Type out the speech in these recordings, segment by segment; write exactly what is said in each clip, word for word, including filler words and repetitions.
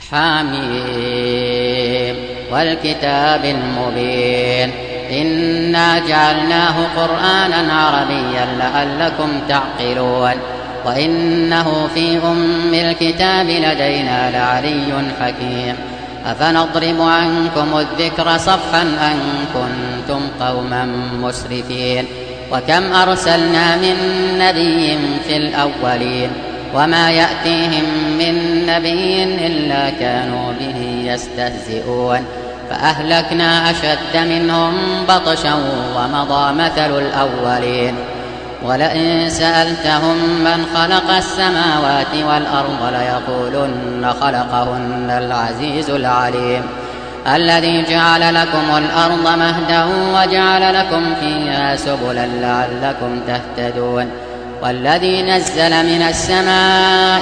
حميم والكتاب المبين إنا جعلناه قرآنا عربيا لعلكم تعقلون وإنه في أم الكتاب لدينا لعلي حكيم أفنضرب عنكم الذكر صفحا أن كنتم قوما مسرفين وكم أرسلنا من نبي في الأولين وما يأتيهم من نبي إلا كانوا به يستهزئون فأهلكنا أشد منهم بطشا ومضى مثل الأولين ولئن سألتهم من خلق السماوات والأرض ليقولن خلقهن العزيز العليم الذي جعل لكم الأرض مهدا وجعل لكم فيها سبلا لعلكم تهتدون والذي نزل من السماء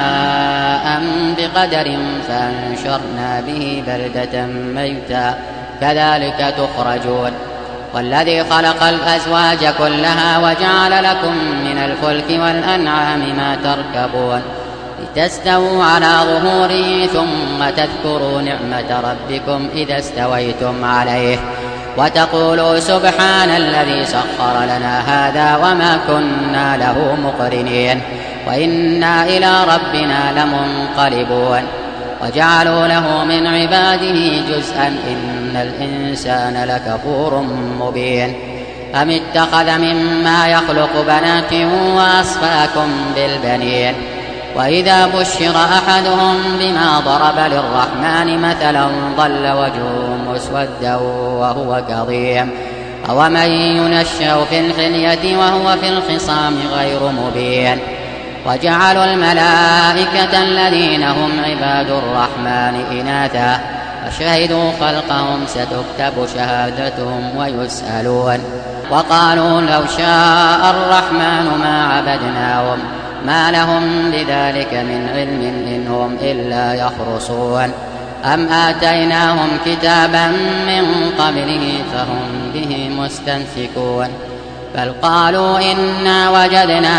ماء بقدر فأنشرنا به بلدة ميتا كذلك تخرجون والذي خلق الأزواج كلها وجعل لكم من الفلك والأنعام ما تركبون لتستووا على ظهوره ثم تذكروا نعمة ربكم إذا استويتم عليه وتقولوا سبحان الذي سخر لنا هذا وما كنا له مقرنين وإنا إلى ربنا لمنقلبون وجعلوا له من عباده جزءا إن الإنسان لكفور مبين أم اتخذ مما يخلق بنات وأصفاكم بالبنين وإذا بشر أحدهم بما ضرب للرحمن مثلا ظل وجهه مسودا وهو كظيم أومن ينشأ في الحلية وهو في الخصام غير مبين وجعلوا الملائكة الذين هم عباد الرحمن إناثا وشهدوا خلقهم ستكتب شهادتهم ويسألون وقالوا لو شاء الرحمن ما عبدناهم ما لهم بذلك من علم إن هم إلا يخرصون أم آتيناهم كتابا من قبله فهم به مستمسكون بل قالوا إنا وجدنا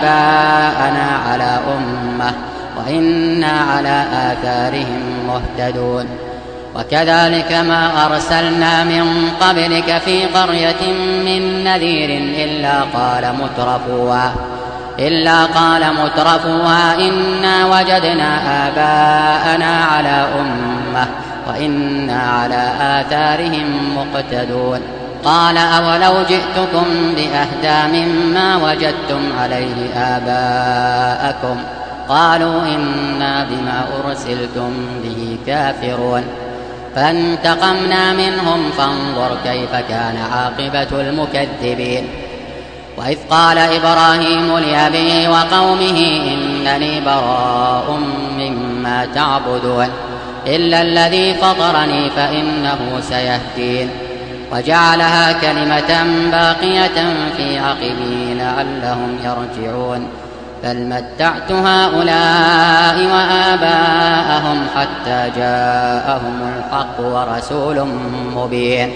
آباءنا على أمة وإنا على آثارهم مهتدون وكذلك ما أرسلنا من قبلك في قرية من نذير إلا قال مترفوها إلا قال مترفوها إنا وجدنا آباءنا على أمة وإنا على آثارهم مقتدون قال أولو جئتكم بأهدى مما وجدتم عليه آباءكم قالوا إنا بما أرسلتم به كافرون فانتقمنا منهم فانظر كيف كان عاقبة المكذبين وإذ قال إبراهيم لأبيه وقومه إنني براء مما تعبدون إلا الذي فطرني فإنه سيهدين وجعلها كلمة باقية في عقبه لعلهم يرجعون بل متعت هؤلاء وآباءهم حتى جاءهم الحق ورسول مبين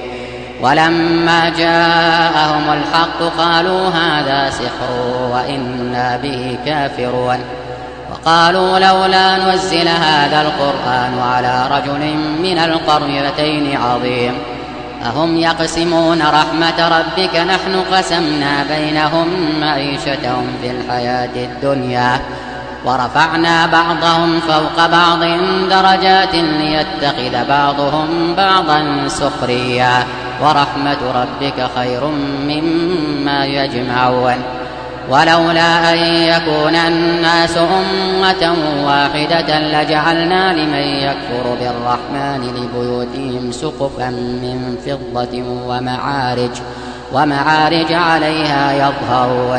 ولما جاءهم الحق قالوا هذا سحر وإنا به كافرون وقالوا لولا نزل هذا القرآن على رجل من القريتين عظيم أهم يقسمون رحمة ربك نحن قسمنا بينهم معيشتهم في الحياة الدنيا ورفعنا بعضهم فوق بعض درجات ليتخذ بعضهم بعضا سخريا ورحمة ربك خير مما يجمعون ولولا أن يكون الناس أمة واحدة لجعلنا لمن يكفر بالرحمن لبيوتهم سقفا من فضة ومعارج ومعارج عليها يظهرون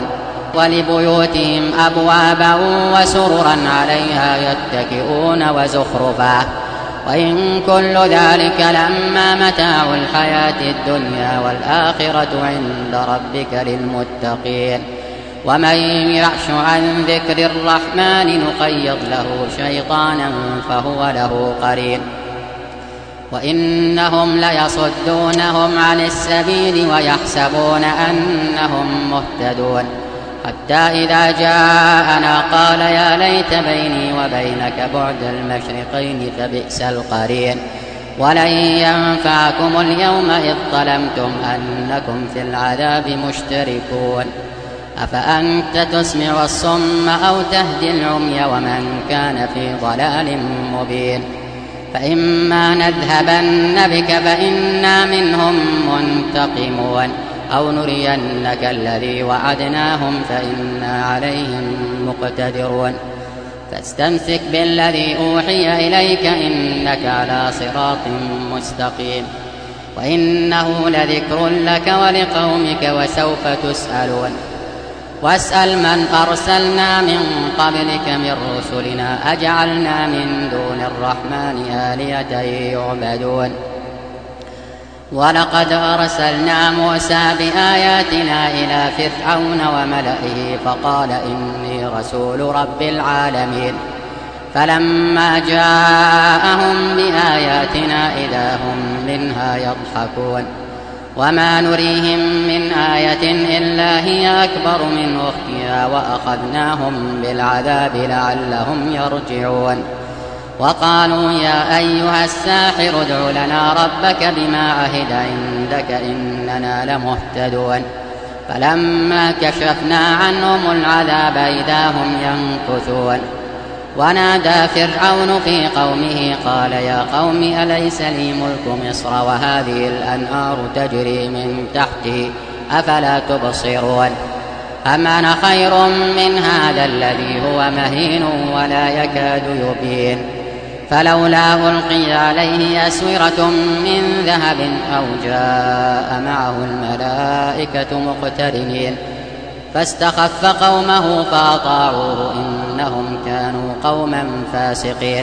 ولبيوتهم أبوابا وسررا عليها يتكئون وزخرفا وإن كل ذلك لما متاع الحياة الدنيا والآخرة عند ربك للمتقين ومن يعش عن ذكر الرحمن نقيض له شيطانا فهو له قرين وإنهم ليصدونهم عن السبيل ويحسبون أنهم مهتدون حتى إذا جاءنا قال يا ليت بيني وبينك بعد المشرقين فبئس القرين ولن ينفعكم اليوم إذ ظلمتم أنكم في العذاب مشتركون أفأنت تسمع الصم أو تهدي العمي ومن كان في ضلال مبين فإما نذهبن بك فإنا منهم منتقمون أو نرينك الذي وعدناهم فإنا عليهم مقتدرون فاستمسك بالذي أوحي إليك إنك على صراط مستقيم وإنه لذكر لك ولقومك وسوف تسألون واسأل من أرسلنا من قبلك من رسلنا أجعلنا من دون الرحمن آلهة يعبدون ولقد أرسلنا موسى بآياتنا إلى فرعون وملئه فقال إني رسول رب العالمين فلما جاءهم بآياتنا إذا هم منها يضحكون وما نريهم من آية إلا هي أكبر من أختها وأخذناهم بالعذاب لعلهم يرجعون وقالوا يا أيها الساحر ادع لنا ربك بما عهد عندك إننا لمهتدون فلما كشفنا عنهم العذاب إذا هم ينكثون ونادى فرعون في قومه قال يا قوم أليس لي ملك مصر وهذه الأنهار تجري من تحتي أفلا تبصرون أم أنا خير من هذا الذي هو مهين ولا يكاد يبين فلولا ألقي عليه أسورة من ذهب أو جاء معه الملائكة مقترنين فاستخف قومه فأطاعوه إنهم كانوا قوما فاسقين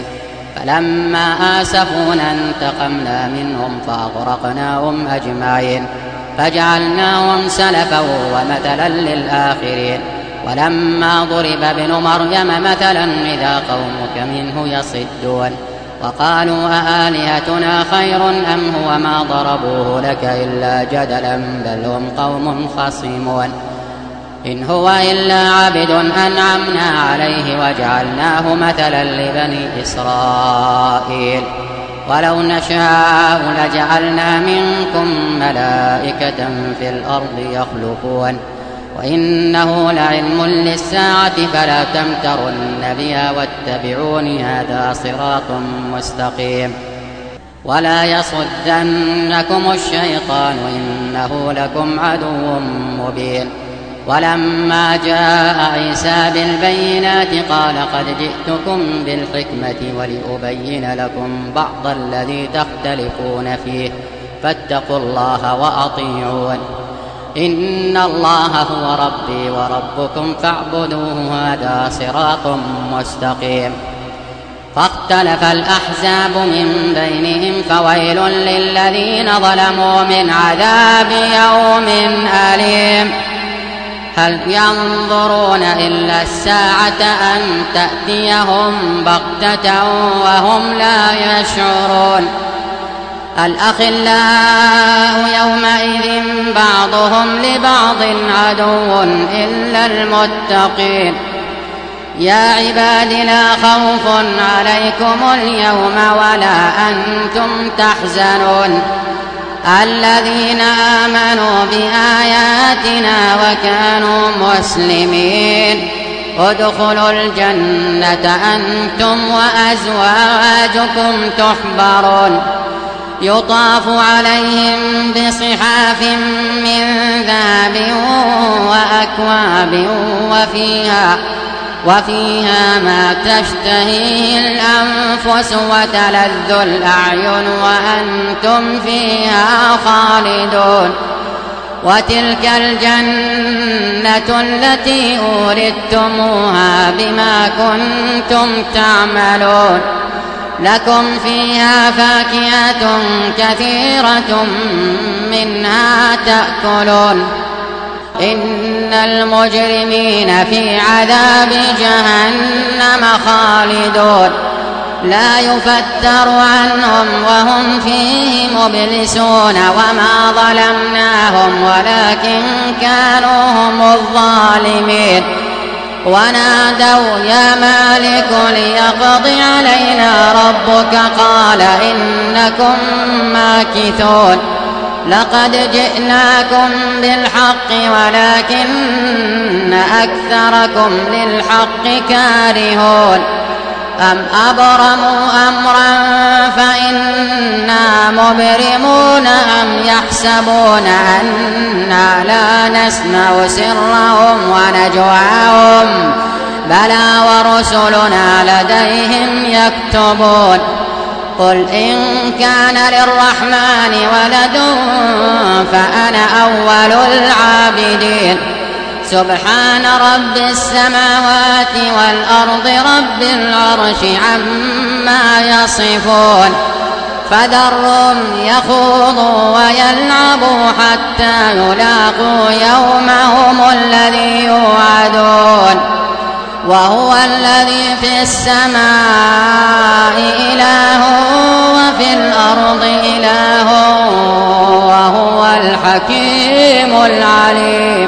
فلما آسفونا انتقمنا منهم فأغرقناهم أجمعين فجعلناهم سلفا ومثلا للآخرين ولما ضرب ابن مريم مثلا إذا قومك منه يصدون وقالوا أآلهتنا خير أم هو ما ضربوه لك إلا جدلا بل هم قوم خصمون إن هو إلا عبد أنعمنا عليه وجعلناه مثلا لبني إسرائيل ولو نشاء لجعلنا منكم ملائكة في الأرض يخلفون وإنه لعلم للساعة فلا تمترن بها واتبعون هذا صراط مستقيم ولا يصدنكم الشيطان إنه لكم عدو مبين ولما جاء عيسى بالبينات قال قد جئتكم بالحكمة ولأبين لكم بعض الذي تختلفون فيه فاتقوا الله وأطيعون إن الله هو ربي وربكم فاعبدوه هذا صراط مستقيم فاختلف الأحزاب من بينهم فويل للذين ظلموا من عذاب يوم أليم هل ينظرون إلا الساعة أن تأتيهم بغتة وهم لا يشعرون الأخلاء يومئذ بعضهم لبعض عدو إلا المتقين يا عباد لا خوف عليكم اليوم ولا أنتم تحزنون الذين آمنوا بآياتنا وكانوا مسلمين ادخلوا الجنة أنتم وأزواجكم تحبرون يطاف عليهم بصحاف من ذهب وأكواب وفيها وفيها ما تشتهيه الأنفس وتلذ الأعين وأنتم فيها خالدون وتلك الجنة التي أورثتموها بما كنتم تعملون لكم فيها فاكهة كثيرة منها تأكلون إن المجرمين في عذاب جهنم خالدون لا يفتر عنهم وهم فيه مبلسون وما ظلمناهم ولكن كانوا هم الظالمين ونادوا يا مالك ليقض علينا ربك قال إنكم ماكثون لقد جئناكم بالحق ولكن أكثركم للحق كارهون أم أبرموا أمرا فإنا مبرمون أم يحسبون أنا لا نسمع سرهم ونجواهم بلى ورسلنا لديهم يكتبون قل إن كان للرحمن ولد فأنا أول العابدين سبحان رب السماوات والأرض رب العرش عما يصفون فذرهم يخوضوا ويلعبوا حتى يلاقوا يومهم الذي يوعدون وهو الذي في السماء إله وفي الأرض إله وهو الحكيم العليم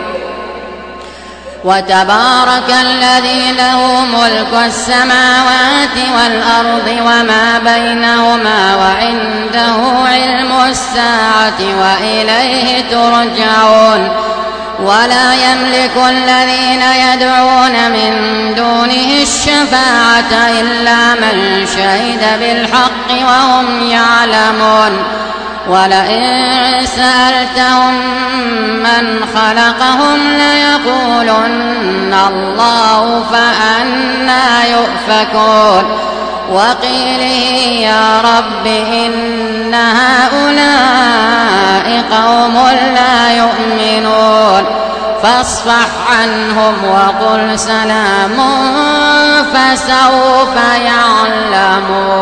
وتبارك الذي له ملك السماوات والأرض وما بينهما وعنده علم الساعة وإليه ترجعون ولا يملك الذين يدعون من دونه الشفاعة إلا من شهد بالحق وهم يعلمون ولئن سألتهم من خلقهم ليقولن الله فأنى يؤفكون وقيله يا رب إن هؤلاء قوم لا يؤمنون فاصفح عنهم وقل سلام فسوف يعلمون.